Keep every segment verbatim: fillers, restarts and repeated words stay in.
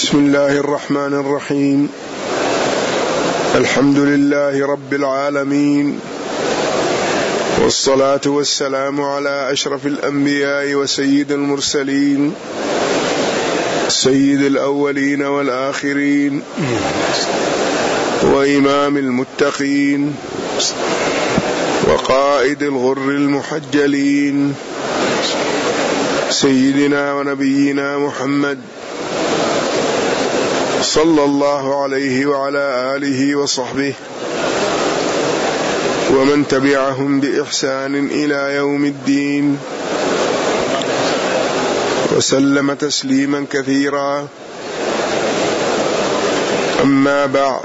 بسم الله الرحمن الرحيم. الحمد لله رب العالمين، والصلاة والسلام على أشرف الأنبياء وسيد المرسلين، سيد الأولين والآخرين، وإمام المتقين، وقائد الغر المحجلين، سيدنا ونبينا محمد صلى الله عليه وعلى آله وصحبه ومن تبعهم بإحسان إلى يوم الدين، وسلم تسليما كثيرا. أما بعد،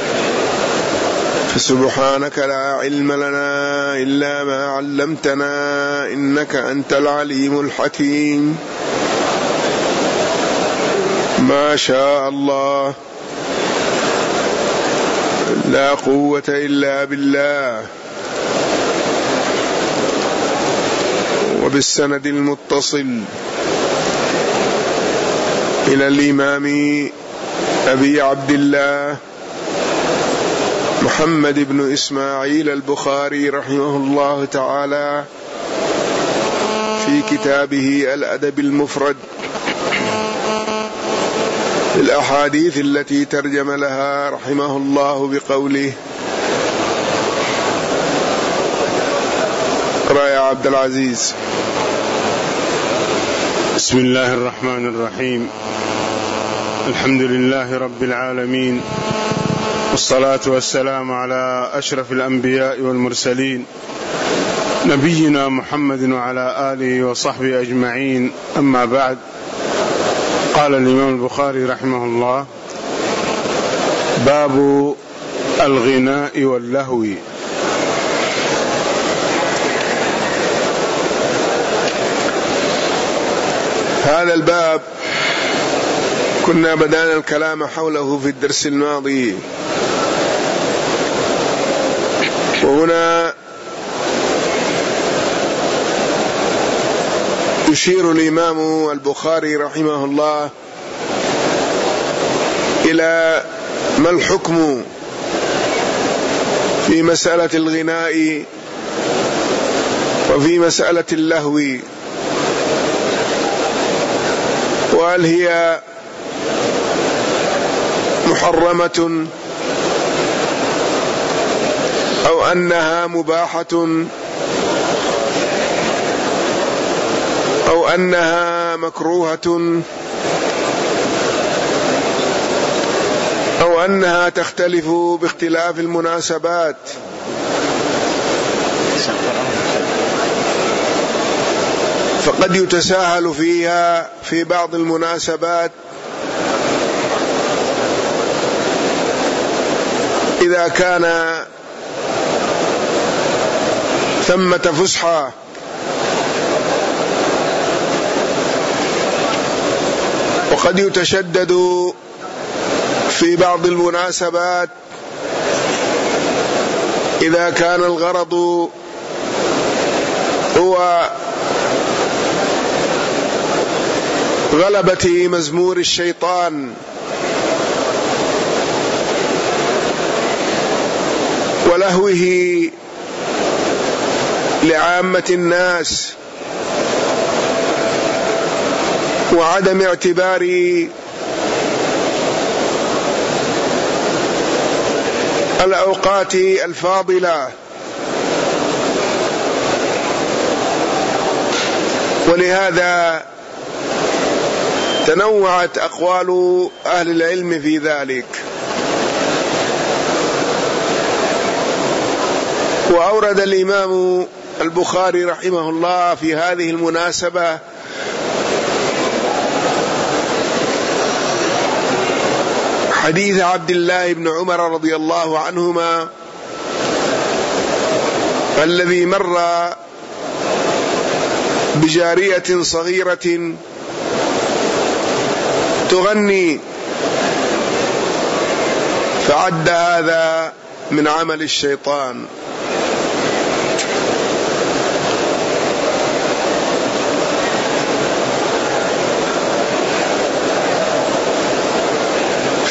فسبحانك لا علم لنا إلا ما علمتنا إنك أنت العليم الحكيم. ما شاء الله، لا قوة إلا بالله. وبالسند المتصل إلى الإمام أبي عبد الله محمد بن إسماعيل البخاري رحمه الله تعالى في كتابه الأدب المفرد، الأحاديث التي ترجم لها رحمه الله بقوله: اقرأ يا عبد العزيز. بسم الله الرحمن الرحيم. الحمد لله رب العالمين، والصلاة والسلام على أشرف الأنبياء والمرسلين، نبينا محمد وعلى آله وصحبه أجمعين. أما بعد، قال الإمام البخاري رحمه الله: باب الغناء واللهو. هذا الباب كنا بدأنا الكلام حوله في الدرس الماضي، وهنا يشير الإمام البخاري رحمه الله إلى ما الحكم في مسألة الغناء وفي مسألة اللهو، وهل هي محرمة أو أنها مباحة أو أنها مكروهة أو أنها تختلف باختلاف المناسبات. فقد يتساهل فيها في بعض المناسبات إذا كان ثمة فسحة، وقد يتشدد في بعض المناسبات إذا كان الغرض هو غلبة مزمور الشيطان ولهوه لعامة الناس، وعدم اعتبار الأوقات الفاضلة. ولهذا تنوعت أقوال أهل العلم في ذلك. وأورد الإمام البخاري رحمه الله في هذه المناسبة حديث عبد الله بن عمر رضي الله عنهما الذي مر بجارية صغيرة تغني، فعد هذا من عمل الشيطان.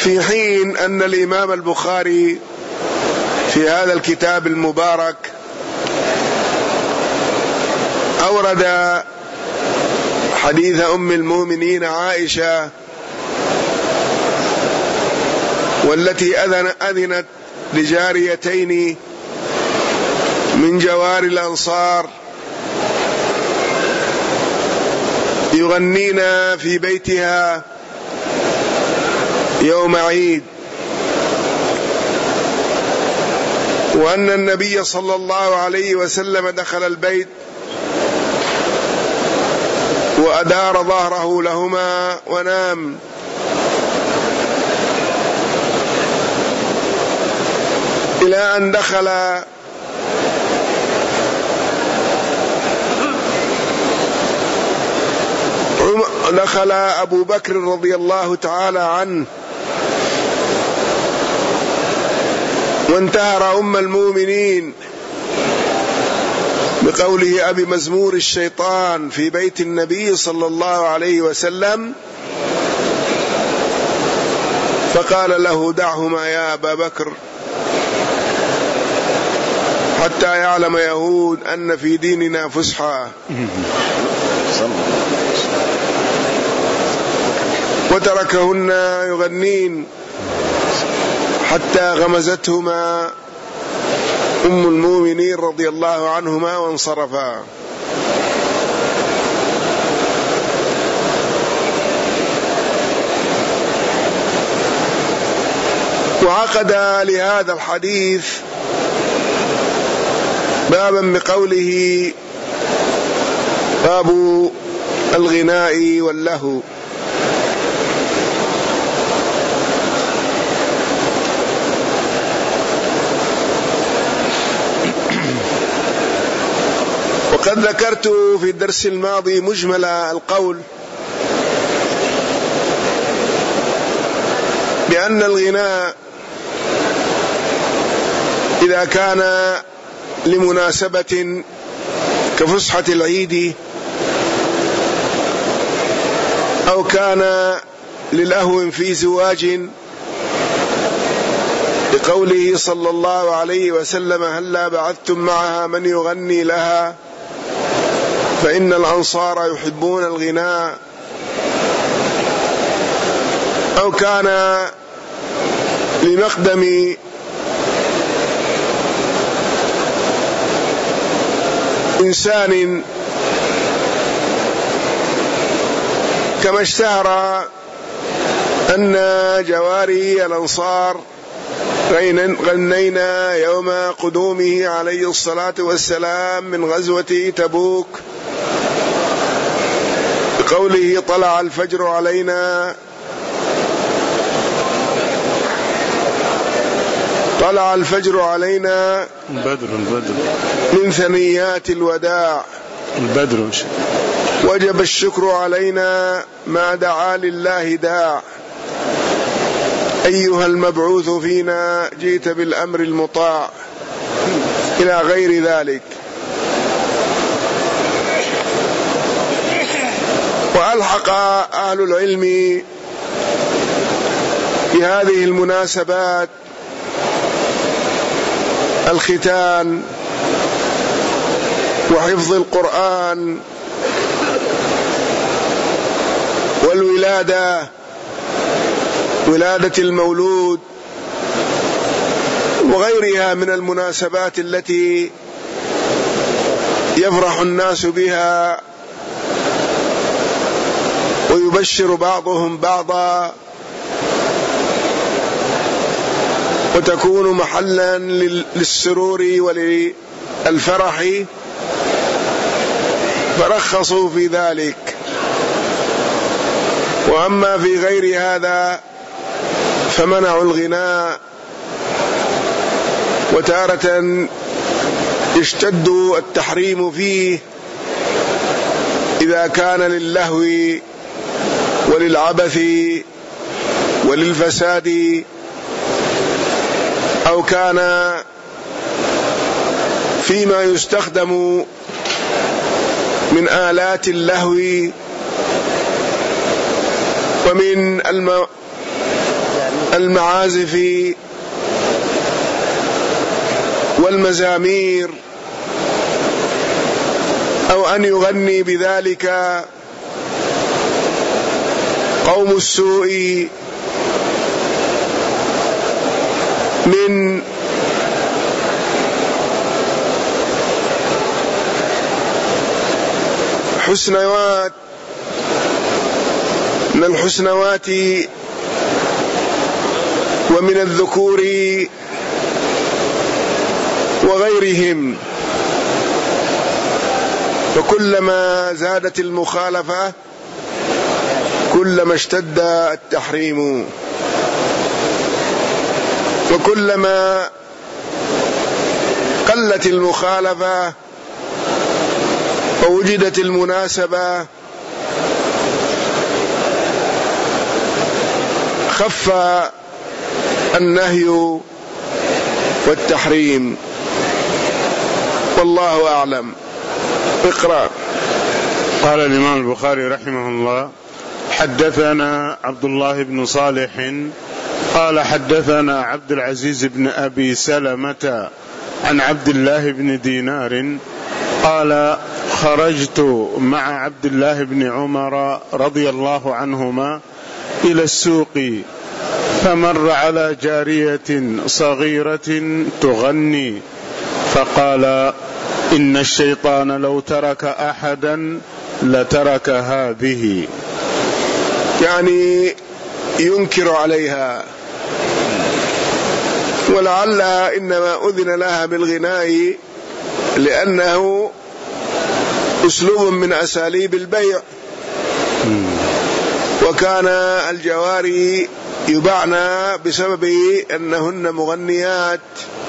في حين أن الإمام البخاري في هذا الكتاب المبارك أورد حديث أم المؤمنين عائشة والتي أذن أذنت لجاريتين من جوار الأنصار يغنين في بيتها يوم عيد، وأن النبي صلى الله عليه وسلم دخل البيت وأدار ظهره لهما ونام، إلى أن دخل دخل أبو بكر رضي الله تعالى عنه وانتهر أم المؤمنين بقوله أبي مزمور الشيطان في بيت النبي صلى الله عليه وسلم، فقال له دعهما يا أبا بكر حتى يعلم يهود أن في ديننا فسحة، وتركهن يغنين حتى غمزتهما أم المؤمنين رضي الله عنهما وانصرفا. وعقد لهذا الحديث بابا بقوله باب الغناء واللهو. وقد ذكرت في الدرس الماضي مجمل القول بأن الغناء إذا كان لمناسبة كفسحة العيد أو كان للهو في زواج، بقوله صلى الله عليه وسلم هلا بعثتم معها من يغني لها فإن الأنصار يحبون الغناء، أو كان لمقدم إنسان كما اشتهر أن جواري الأنصار غنينا يوم قدومه عليه الصلاة والسلام من غزوة تبوك بقوله طلع الفجر علينا طلع الفجر علينا البدر البدر من ثنيات الوداع البدر وجب الشكر علينا ما دعا لله داع أيها المبعوث فينا جئت بالأمر المطاع إلى غير ذلك. وألحق أهل العلم في هذه المناسبات الختان وحفظ القرآن والولادة، ولادة المولود وغيرها من المناسبات التي يفرح الناس بها ويبشر بعضهم بعضا وتكون محلا للسرور وللفرح، فرخصوا في ذلك. وأما في غير هذا فمنعوا الغناء، وتارة يشتد التحريم فيه إذا كان للهو وللعبث وللفساد، أو كان فيما يستخدم من آلات اللهو ومن الم... المعازف والمزامير، أو أن يغني بذلك قوم السوء من حسنوات من الحسنوات ومن الذكور وغيرهم. فكلما زادت المخالفة كلما اشتد التحريم، وكلما قلت المخالفة ووجدت المناسبة خف النهي والتحريم، والله أعلم. اقرأ. قال الإمام البخاري رحمه الله: حدثنا عبد الله بن صالح قال حدثنا عبد العزيز بن أبي سلمة عن عبد الله بن دينار قال: خرجت مع عبد الله بن عمر رضي الله عنهما إلى السوق، فمر على جارية صغيرة تغني، فقال: إن الشيطان لو ترك أحدا لترك هذه. يعني ينكر عليها، ولعلها إنما أذن لها بالغناء لأنه أسلوب من أساليب البيع، وكان الجواري يباعن بسبب أنهن مغنيات،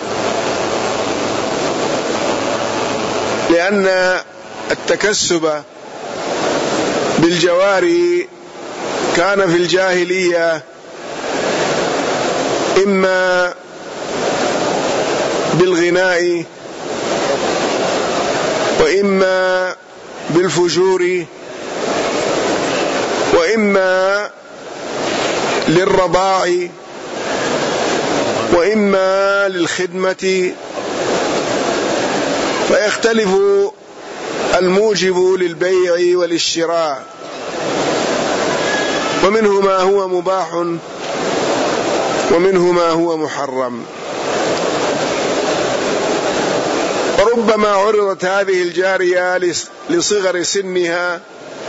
لأن التكسب بالجواري كان في الجاهلية إما بالغناء وإما بالفجور وإما للرضاع وإما للخدمة، فيختلف الموجب للبيع وللشراء، ومنه ما هو مباح ومنه ما هو محرم. وربما عرضت هذه الجارية لصغر سنها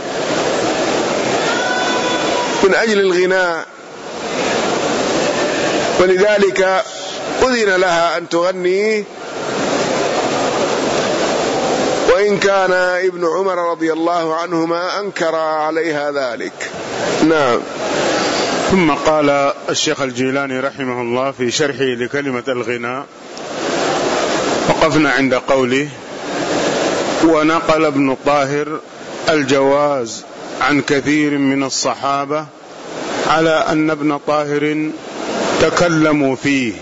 من أجل الغناء، ولذلك أذن لها أن تغني، وإن كان ابن عمر رضي الله عنهما أنكر عليها ذلك. نعم. ثم قال الشيخ الجيلاني رحمه الله في شرحه لكلمة الغناء: وقفنا عند قوله: ونقل ابن طاهر الجواز عن كثير من الصحابة على أن ابن طاهر تكلموا فيه،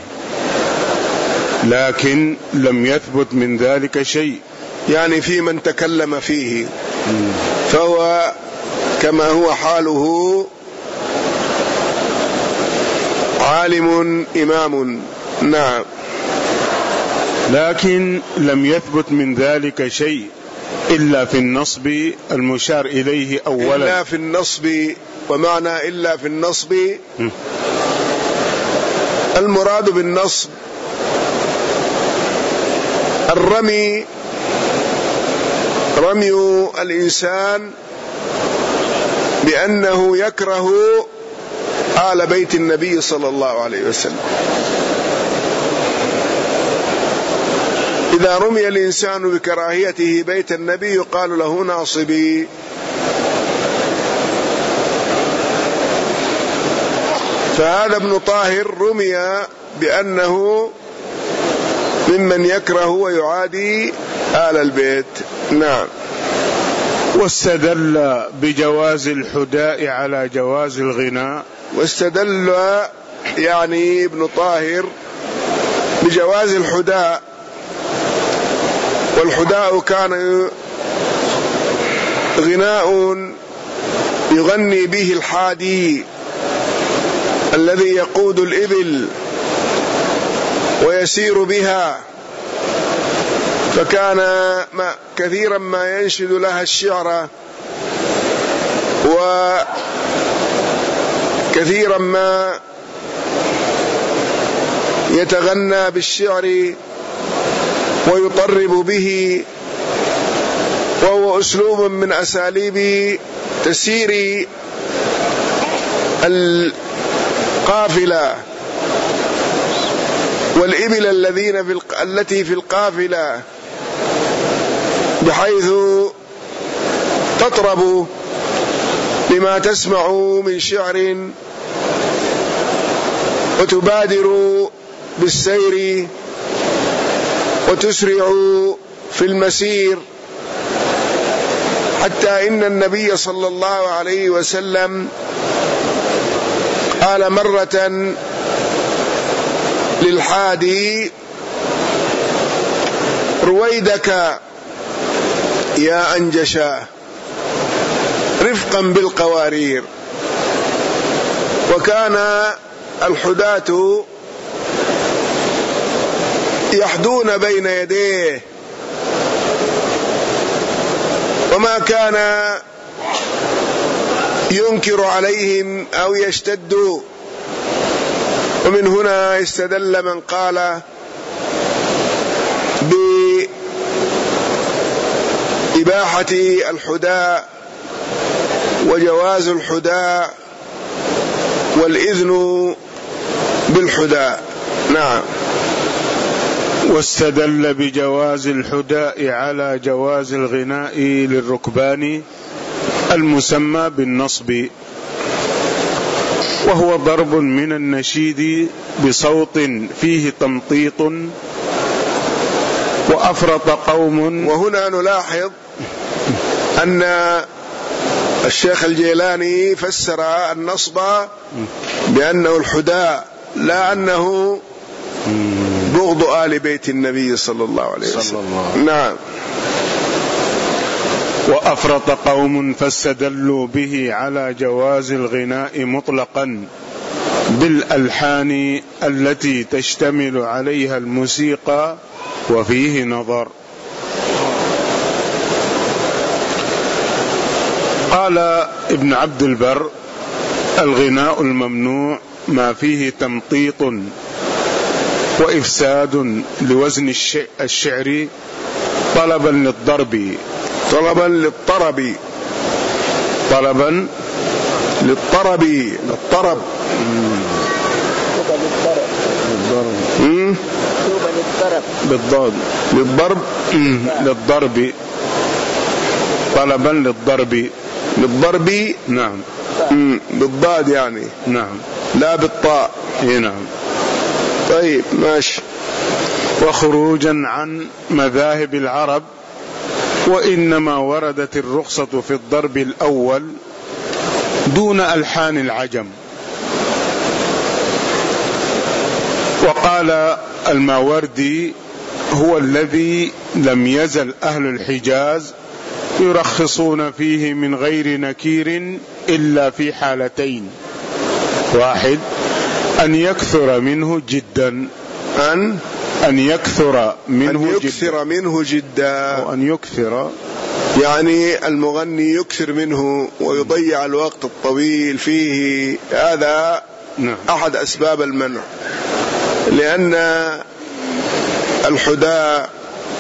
لكن لم يثبت من ذلك شيء. يعني في من تكلم فيه، فهو كما هو حاله عالم إمام. نعم. لكن لم يثبت من ذلك شيء إلا في النصب المشار إليه أولا. إلا في النصب، ومعنى إلا في النصب م. المراد بالنصب الرمي، رمي الإنسان بأنه يكره آل بيت النبي صلى الله عليه وسلم. إذا رمي الإنسان بكراهيته بيت النبي يقال له ناصبي. فهذا ابن طاهر رمي بأنه ممن يكره ويعادي آل البيت. نعم. واستدل بجواز الحداء على جواز الغناء. واستدل يعني ابن طاهر بجواز الحداء، والحداء كان غناء يغني به الحادي الذي يقود الإبل ويسير بها، فكان ما كثيرا ما ينشد لها الشعر، وكثيرا ما يتغنى بالشعر ويطرب به، وهو أسلوب من أساليب تسير القافلة والإبل الذين في التي في القافلة، بحيث تطرب بما تسمع من شعر وتبادر بالسير وتسرع في المسير، حتى إن النبي صلى الله عليه وسلم قال مرة للحادي: رويدك يا أنجشا، رفقا بالقوارير. وكان الحداة يحدون بين يديه، وما كان ينكر عليهم أو يشتد. ومن هنا استدل من قال بإباحة الحداء وجواز الحداء والإذن بالحداء. نعم. واستدل بجواز الحداء على جواز الغناء للركبان المسمى بالنصب، وهو ضرب من النشيد بصوت فيه تمطيط. وأفرط قوم. وهنا نلاحظ أن الشيخ الجيلاني فسر النصب بأنه الحداء، لا أنه بغض آل بيت النبي صلى الله عليه وسلم. نعم. وأفرط قوم فاستدلوا به على جواز الغناء مطلقا بالألحان التي تشتمل عليها الموسيقى، وفيه نظر. قال ابن عبد البر: الغناء الممنوع ما فيه تمطيط وإفساد لوزن الشعر طلبا للضرب طلبا للطرب طلبا للطرب الطرب بالضاد للضرب للضرب طلبا للضرب للضرب. نعم. بالضاد يعني. نعم. لا بالطاء. نعم. طيب ماشي. وخروجا عن مذاهب العرب، وإنما وردت الرخصة في الضرب الأول دون ألحان العجم. وقال الماوردي: هو الذي لم يزل أهل الحجاز يرخصون فيه من غير نكير إلا في حالتين: واحد، أن يكثر منه جدا أن أن يكثر منه أن يكثر جدا منه جدا أو أن يكثر، يعني المغني يكثر منه ويضيع الوقت الطويل فيه. هذا نعم. أحد أسباب المنع، لأن الحداء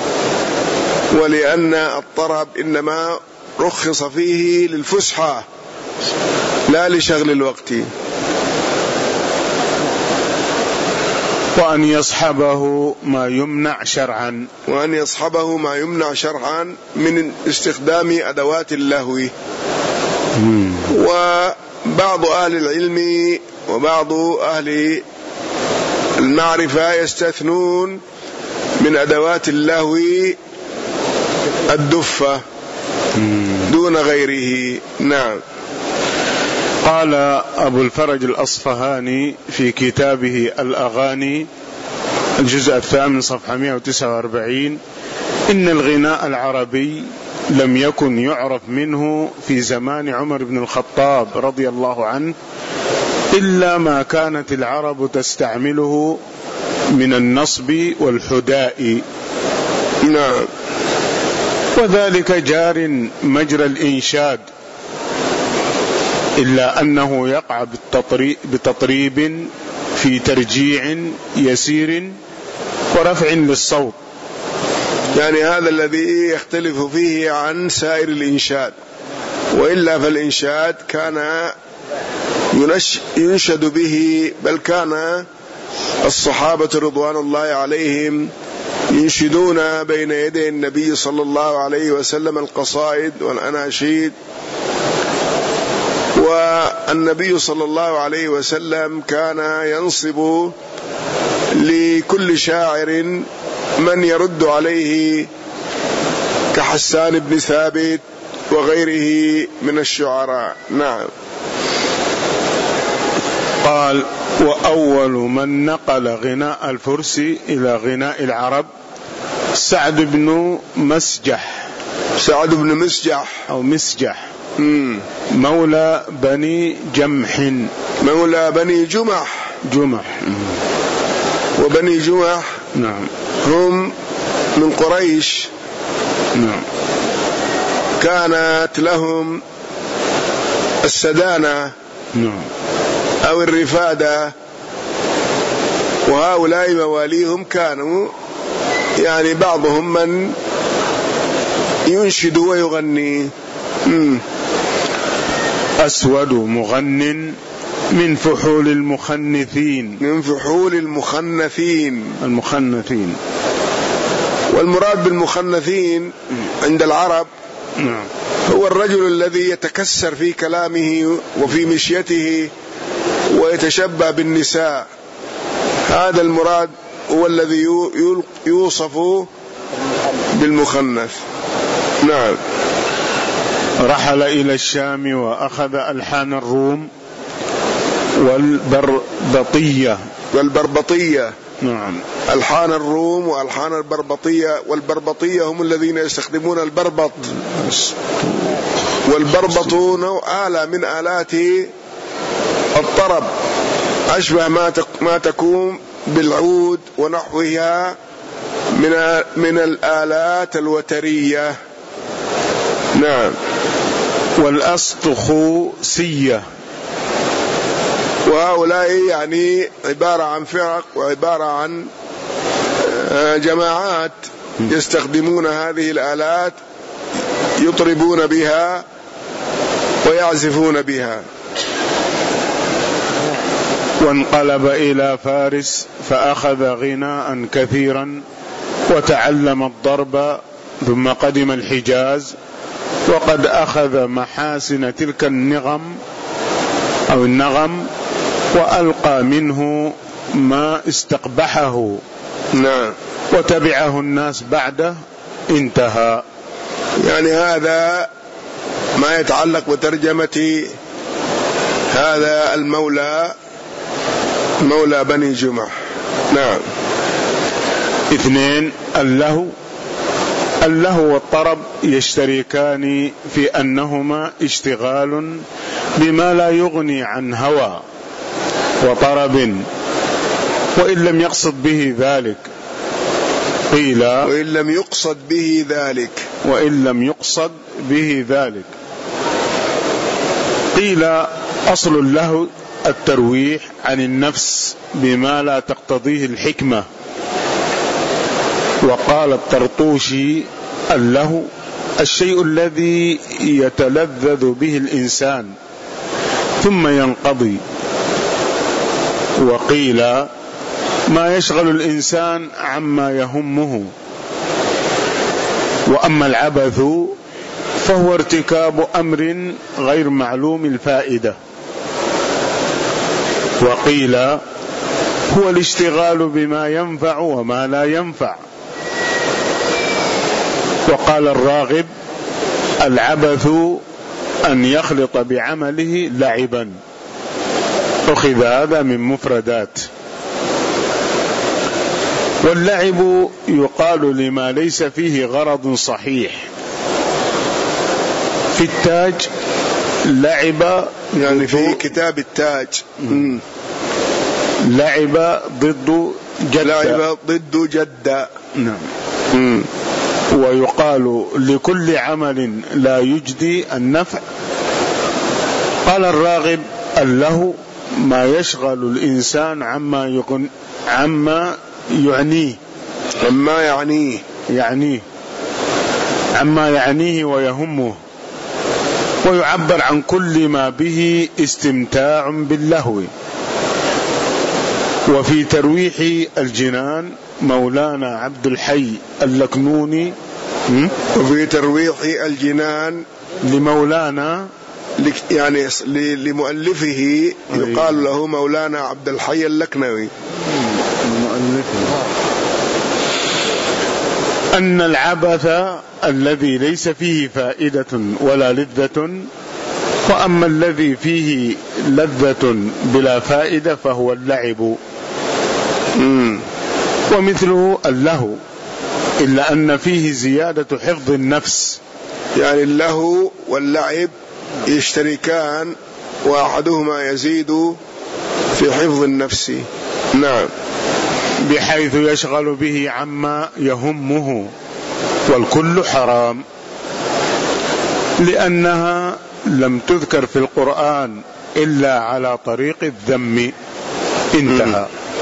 ولأن الطرب إنما رخص فيه للفسحة لا لشغل الوقت. وأن يصحبه ما يمنع شرعا وأن يصحبه ما يمنع شرعا من استخدام أدوات اللهو. وبعض أهل العلم وبعض أهل المعرفة يستثنون من أدوات اللهو الدفة دون غيره. نعم. قال أبو الفرج الأصفهاني في كتابه الأغاني الجزء الثامن صفحة مئة وتسعة وأربعين: إن الغناء العربي لم يكن يعرف منه في زمان عمر بن الخطاب رضي الله عنه إلا ما كانت العرب تستعمله من النصب والحداء. نعم. وذلك جار مجرى الإنشاد، إلا أنه يقع بتطريب في ترجيع يسير ورفع للصوت، يعني هذا الذي يختلف فيه عن سائر الإنشاد، وإلا فالإنشاد كان ينشد به، بل كان الصحابة رضوان الله عليهم ينشدون بين يدي النبي صلى الله عليه وسلم القصائد والأناشيد. والنبي صلى الله عليه وسلم كان ينصب لكل شاعر من يرد عليه كحسان بن ثابت وغيره من الشعراء. نعم. قال: وأول من نقل غناء الفرس إلى غناء العرب سعد بن مسجح. سعد بن مسجح أو مسجح مم. مولى بني جمح. مولى بني جمح. جمح. وبني جمح نعم هم من قريش. نعم. كانت لهم السدانة نعم أو الرفادة، وهؤلاء مواليهم كانوا يعني بعضهم من ينشد ويغني. مم. أسود مغن من فحول المخنثين. من فحول المخنثين. المخنثين. والمراد بالمخنثين عند العرب نعم هو الرجل الذي يتكسر في كلامه وفي مشيته ويتشبه بالنساء، هذا المراد هو الذي يوصف بالمخنث. نعم. رحل إلى الشام وأخذ ألحان الروم والبربطية. والبربطية نعم. ألحان الروم وألحان البربطية. والبربطية هم الذين يستخدمون البربط، والبربط نوع آلة من آلات الطرب، أشبه ما تكون بالعود ونحوها من من الآلات الوترية. نعم. والأسطخوسية، وهؤلاء يعني عبارة عن فرق وعبارة عن جماعات يستخدمون هذه الآلات يطربون بها ويعزفون بها. وانقلب إلى فارس فأخذ غناء كثيرا وتعلم الضرب، ثم قدم الحجاز وقد أخذ محاسن تلك النغم أو النغم وألقى منه ما استقبحه. نعم. وتبعه الناس بعده. انتهى. يعني هذا ما يتعلق بترجمة هذا المولى، مولى بني جمح. نعم. اثنين، اللهو. اللهو والطرب يشتركان في أنهما اشتغال بما لا يغني عن هوى وطرب، وإن لم يقصد به ذلك. قيل وإن لم يقصد به ذلك. وإن لم يقصد به ذلك قيل أصل اللهو الترويح عن النفس بما لا تقتضيه الحكمة. وقال الطرطوشي: اللهو الشيء الذي يتلذذ به الإنسان ثم ينقضي. وقيل ما يشغل الإنسان عما يهمه. وأما العبث فهو ارتكاب أمر غير معلوم الفائدة. وقيل هو الاشتغال بما ينفع وما لا ينفع. وقال الراغب: العبث أن يخلط بعمله لعبا. أخذ هذا من مفردات. واللعب يقال لما ليس فيه غرض صحيح. في التاج لعب يعني في كتاب التاج. مم. لعب ضد جد. لعب ضد جد. نعم. مم. ويقال لكل عمل لا يجدي النفع. قال الراغب اللهو ما يشغل الإنسان عما يغن عما يعنيه عما يعنيه يعنيه عما يعنيه ويهمه، ويعبر عن كل ما به استمتاع باللهو. وفي ترويح الجنان مولانا عبد الحي اللكنوني وفي ترويح الجنان لمولانا يعني لمؤلفه يقال له مولانا عبد الحي اللكنوي أن العبث الذي ليس فيه فائدة ولا لذة، وأما الذي فيه لذة بلا فائدة فهو اللعب. مم. ومثله اللهو، إلا أن فيه زيادة حفظ النفس. يعني اللهو واللعب يشتركان، وأحدهما يزيد في حفظ النفس. نعم. بحيث يشغل به عما يهمه، والكل حرام، لأنها لم تذكر في القرآن إلا على طريق الذم. انتهى.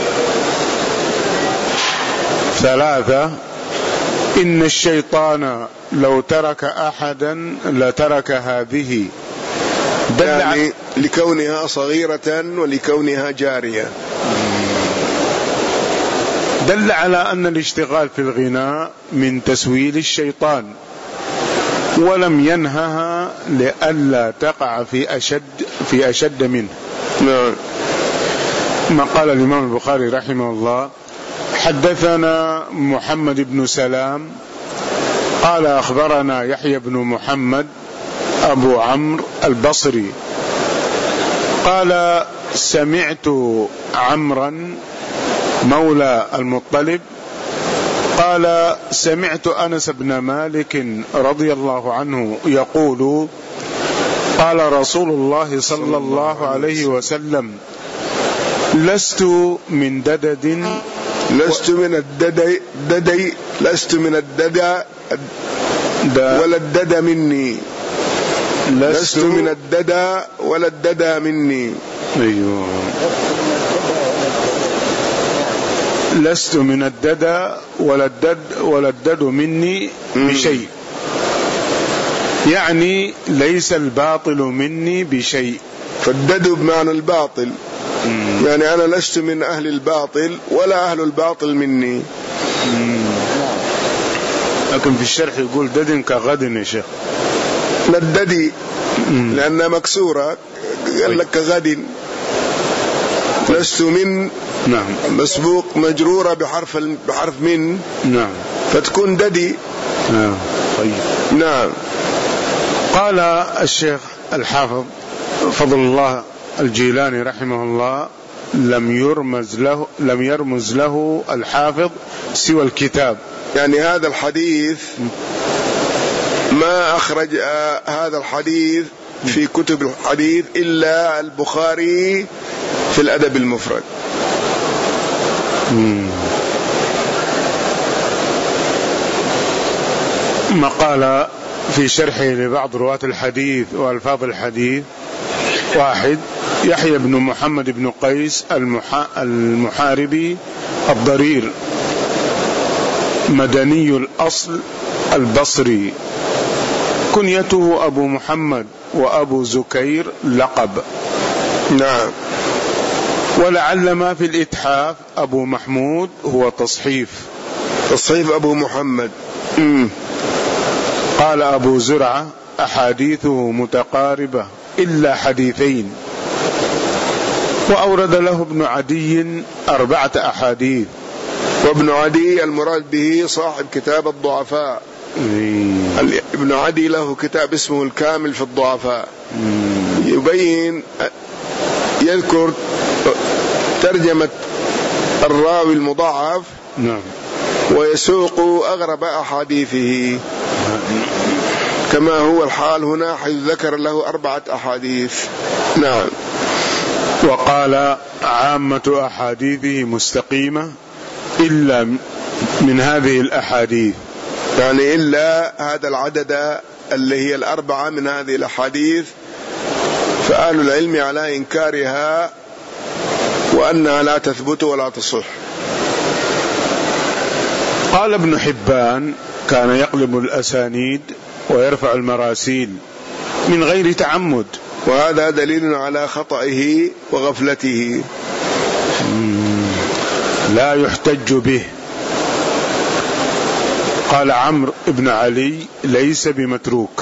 ثلاثة، إن الشيطان لو ترك أحدا لترك هذه. يعني لكونها صغيرة ولكونها جارية. دل على أن الاشتغال في الغناء من تسويل الشيطان، ولم ينهها لئلا تقع في أشد في أشد منه. نعم. ما قال الإمام البخاري رحمه الله: حدثنا محمد بن سلام قال أخبرنا يحيى بن محمد أبو عمرو البصري قال سمعت عمرا مولى المطلب قال سمعت أنس بن مالك رضي الله عنه يقول: قال رسول الله صلى الله عليه وسلم: لست من ددد لست من الددي ددي لست من الددى ولا الددى مني لست من الددى ولا الددى مني. أيوه. لست من الددى ولا الدد ولا الدد مني بشيء، يعني ليس الباطل مني بشيء. فالدد بمعنى الباطل، مم. يعني أنا لست من أهل الباطل ولا أهل الباطل مني. مم. لكن في الشرح يقول دد كغد يا شيخ. لا الددي لأنها مكسورة، قال لك كغد. لست من نعم مسبوق مجرورة بحرف بحرف من نعم فتكون ددي. نعم. طيب. نعم. قال الشيخ الحافظ فضل الله الجيلاني رحمه الله: لم يرمز له لم يرمز له الحافظ سوى الكتاب. يعني هذا الحديث ما أخرج آه هذا الحديث في كتب الحديث إلا البخاري في الأدب المفرد. مم. ما قال في شرحه لبعض رواة الحديث وألفاظ الحديث: واحد، يحيى بن محمد بن قيس المحا... المحاربي الضرير، مدني الأصل البصري، كنيته أبو محمد وأبو زكير لقب. نعم. ولعل ما في الإتحاف أبو محمود هو تصحيف تصحيف أبو محمد. مم. قال أبو زرعة: أحاديثه متقاربة إلا حديثين. وأورد له ابن عدي أربعة أحاديث. وابن عدي المراد به صاحب كتاب الضعفاء. مم. ابن عدي له كتاب اسمه الكامل في الضعفاء. مم. يبين يذكر ترجمة الراوي المضاعف. نعم. ويسوق أغرب أحاديثه. كما هو الحال هنا حيث ذكر له أربعة أحاديث. نعم. وقال عامة أحاديثه مستقيمة إلا من هذه الأحاديث، يعني إلا هذا العدد اللي هي الأربعة من هذه الأحاديث، فأهل العلم على إنكارها وأنها لا تثبت ولا تصح. قال ابن حبان كان يقلب الأسانيد ويرفع المراسيل من غير تعمد، وهذا دليل على خطئه وغفلته لا يحتج به. قال عمرو بن علي ليس بمتروك.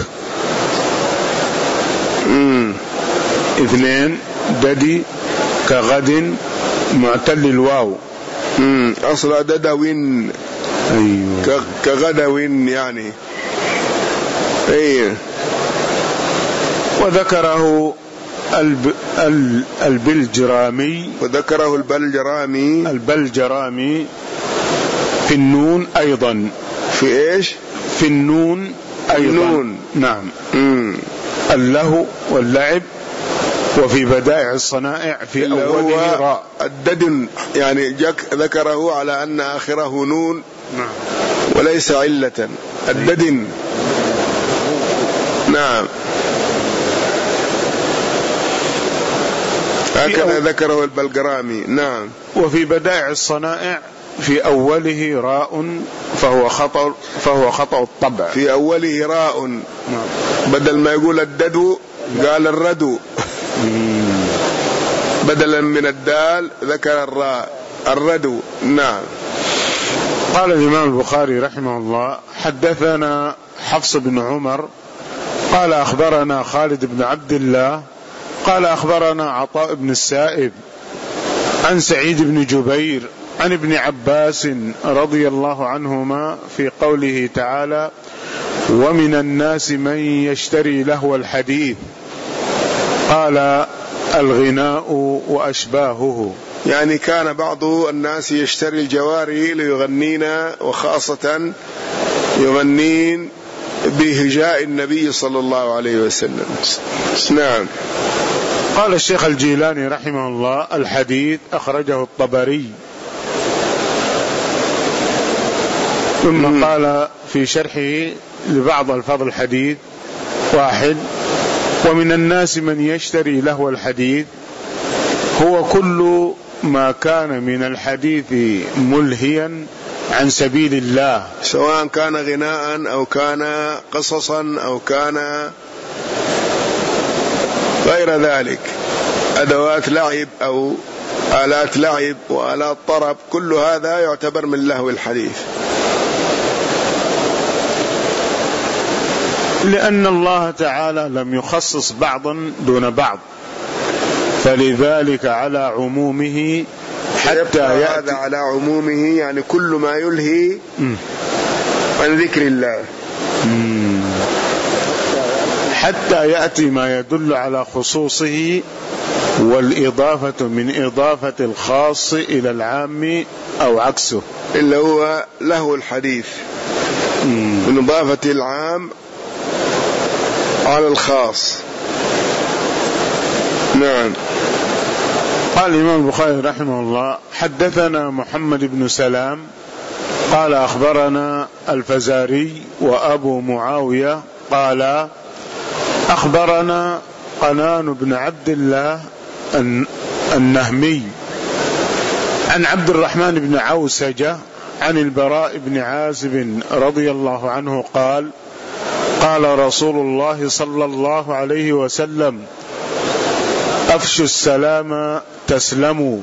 مم. اثنين ددي كغد معتل الواو. مم. أصل ددوين. أيوه. كغدوين يعني. أيه. وذكره الب... البلجرامي وذكره البلجرامي البلجرامي في النون أيضا. في إيش؟ في النون أيضا. النون. نعم. مم. اللهو واللعب. وفي بدائع الصنائع في أوله راء. الددن يعني جك ذكره على أن آخره نون. نعم. وليس علة. الددن. نعم. هكذا ذكره البلجرامي. نعم. وفي بدائع الصنائع في أوله راء فهو خطأ فهو خطأ الطبع. في أوله راء. نعم. بدل ما يقول الددو قال الردو. بدلا من الدال ذكر الراء الردو. نعم. قال الإمام البخاري رحمه الله حدثنا حفص بن عمر قال أخبرنا خالد بن عبد الله قال أخبرنا عطاء بن السائب عن سعيد بن جبير عن ابن عباس رضي الله عنهما في قوله تعالى ومن الناس من يشتري لهو الحديث قال الغناء وأشباهه. يعني كان بعض الناس يشتري الجواري ليغنين، وخاصة يغنين بهجاء النبي صلى الله عليه وسلم. نعم. قال الشيخ الجيلاني رحمه الله الحديث أخرجه الطبري. ثم قال في شرحه لبعض الفاظ الحديث واحد ومن الناس من يشتري لهو الحديث هو كل ما كان من الحديث ملهيا عن سبيل الله، سواء كان غناء أو كان قصصا أو كان غير ذلك، أدوات لعب أو آلات لعب وآلات طرب، كل هذا يعتبر من لهو الحديث. لأن الله تعالى لم يخصص بعضا دون بعض، فلذلك على عمومه حتى يأتي. هذا على عمومه يعني كل ما يلهي م. عن ذكر الله م. حتى يأتي ما يدل على خصوصه، والإضافة من إضافة الخاص إلى العام أو عكسه، إلا هو له الحديث م. من إضافة العام على الخاص. نعم. قال الإمام البخاري رحمه الله حدثنا محمد بن سلام قال أخبرنا الفزاري وأبو معاوية قال أخبرنا قنان بن عبد الله النهمي عن عبد الرحمن بن عوسجة عن البراء بن عازب رضي الله عنه قال قال رسول الله صلى الله عليه وسلم أفشوا السلام تسلموا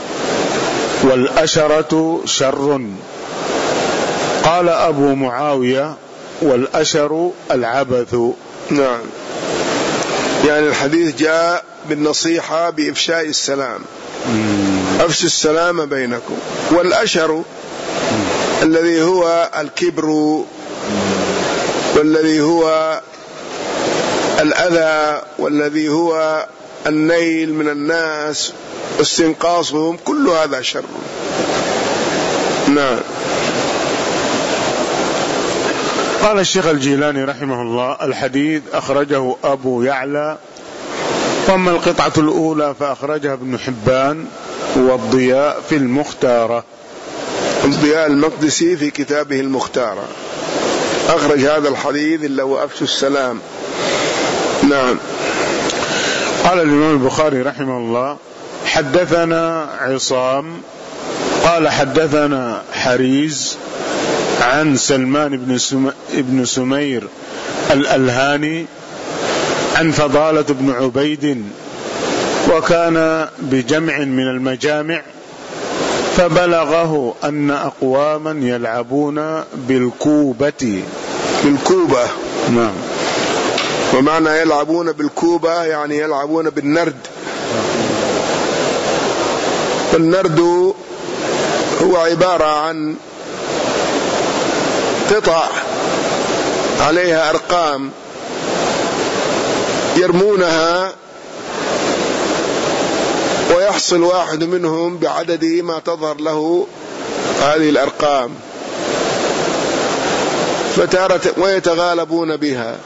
والأشرة شر. قال أبو معاوية والأشر العبث. نعم. يعني الحديث جاء بالنصيحة بإفشاء السلام، أفشوا السلام بينكم. والأشر الذي هو الكبر والذي هو الأذى والذي هو النيل من الناس واستنقاصهم، كل هذا شر. نعم. قال الشيخ الجيلاني رحمه الله: الحديث أخرجه أبو يعلى، وأما القطعة الأولى فأخرجها ابن حبان والضياء في المختارة. الضياء المقدسي في كتابه المختارة أخرج هذا الحديث إلا وأفشوا السلام. نعم. قال الإمام البخاري رحمه الله: حدثنا عصام قال حدثنا حريز عن سلمان بن, سم... بن سمير الألهاني عن فضالة بن عبيد، وكان بجمع من المجامع، فبلغه أن أقواما يلعبون بالكوبة. بالكوبة. نعم. ومعنى يلعبون بالكوبة يعني يلعبون بالنرد. والنرد هو عبارة عن قطع عليها أرقام يرمونها، ويحصل واحد منهم بعدد ما تظهر له هذه الأرقام، فتارة ويتغالبون بها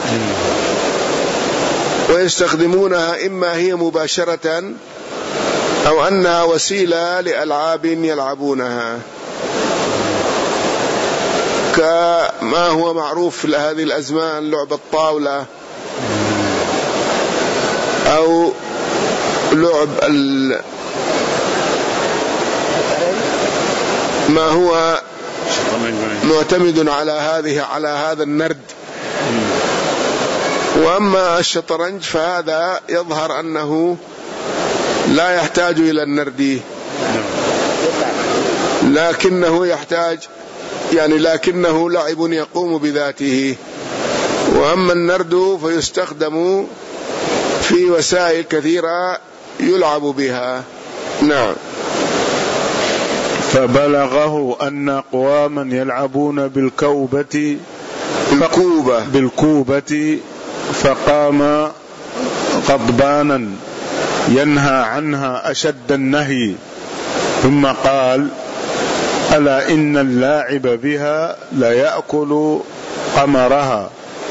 ويستخدمونها، إما هي مباشرة أو أنها وسيلة لألعاب يلعبونها، كما هو معروف في هذه الأزمان لعب الطاولة أو لعب ما هو معتمد على هذه على هذا النرد. وأما الشطرنج فهذا يظهر أنه لا يحتاج إلى النرد، لكنه يحتاج يعني لكنه لعب يقوم بذاته. وأما النرد فيستخدم في وسائل كثيرة يلعب بها. نعم. فبلغه أن أقواما يلعبون بالكوبة بالكوبة بالكوبة فقام غضبانا ينهى عنها أشد النهي، ثم قال: ألا إن اللاعب بها لا يأكل قمرها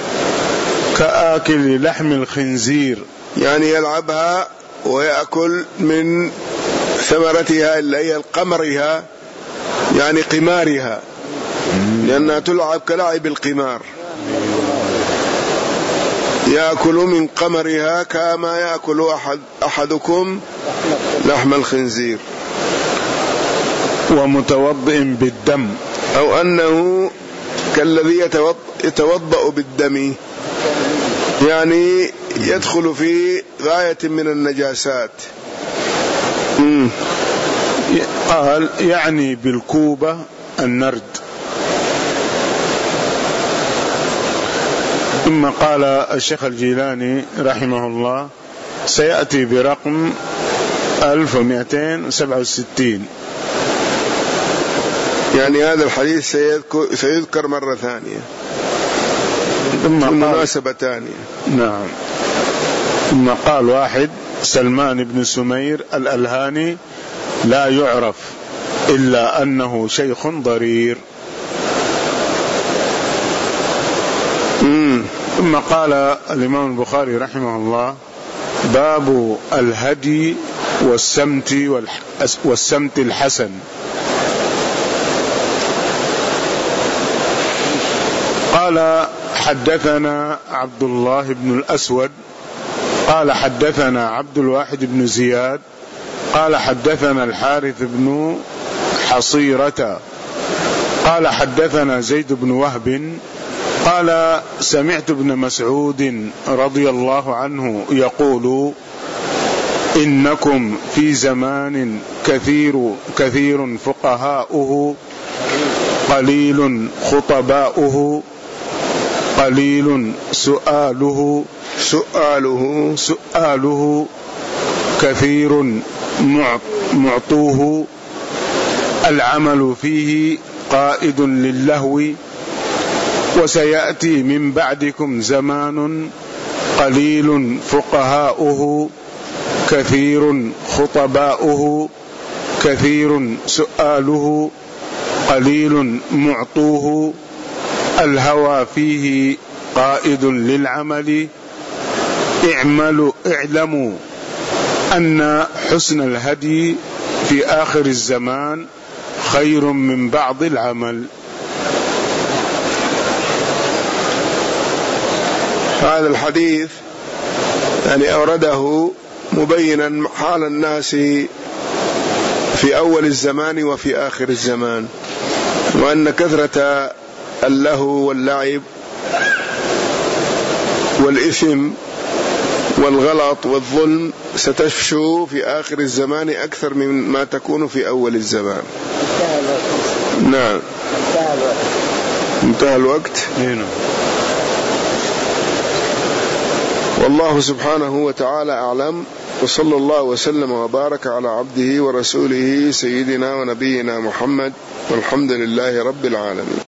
كآكل لحم الخنزير. يعني يلعبها ويأكل من ثمرتها اللي هي قمرها، يعني قمارها، لأنها تلعب كلاعب القمار، يأكل من قمرها كما يأكل أحد أحدكم لحم الخنزير. ومتوضئ بالدم، أو أنه كالذي يتوضأ بالدم، يعني يدخل في غاية من النجاسات. مم. قال يعني بالكوبة النرد. ثم قال الشيخ الجيلاني رحمه الله: سيأتي برقم ألف ومئتين وسبعة وستين. يعني هذا الحديث سيذكر, سيذكر مرة ثانية ثم مناسبة ثانية. نعم. ثم قال واحد: سلمان بن سمير الألهاني لا يعرف إلا أنه شيخ ضرير. مم. ثم قال الإمام البخاري رحمه الله: باب الهدي والسمت والسمت الحسن. قال: حدثنا عبد الله بن الأسود قال حدثنا عبد الواحد بن زياد قال حدثنا الحارث بن حصيرة قال حدثنا زيد بن وهب قال: سمعت ابن مسعود رضي الله عنه يقول: إنكم في زمان كثير كثير فقهاؤه قليل خطباؤه قليل سؤاله سؤاله سؤاله كثير معطوه العمل فيه قائد للهو. وسيأتي من بعدكم زمان قليل فقهاؤه كثير خطباؤه كثير سؤاله قليل معطوه الهوى فيه قائد للعمل، اعملوا اعلموا أن حسن الهدي في آخر الزمان خير من بعض العمل. هذا الحديث يعني أورده مبينا حال الناس في أول الزمان وفي آخر الزمان، وأن كثرة اللهو واللعب والإثم والغلط والظلم ستفشو في آخر الزمان أكثر من ما تكون في أول الزمان. نعم، انتهى الوقت. والله سبحانه وتعالى أعلم، وصلى الله وسلم وبارك على عبده ورسوله سيدنا ونبينا محمد، والحمد لله رب العالمين.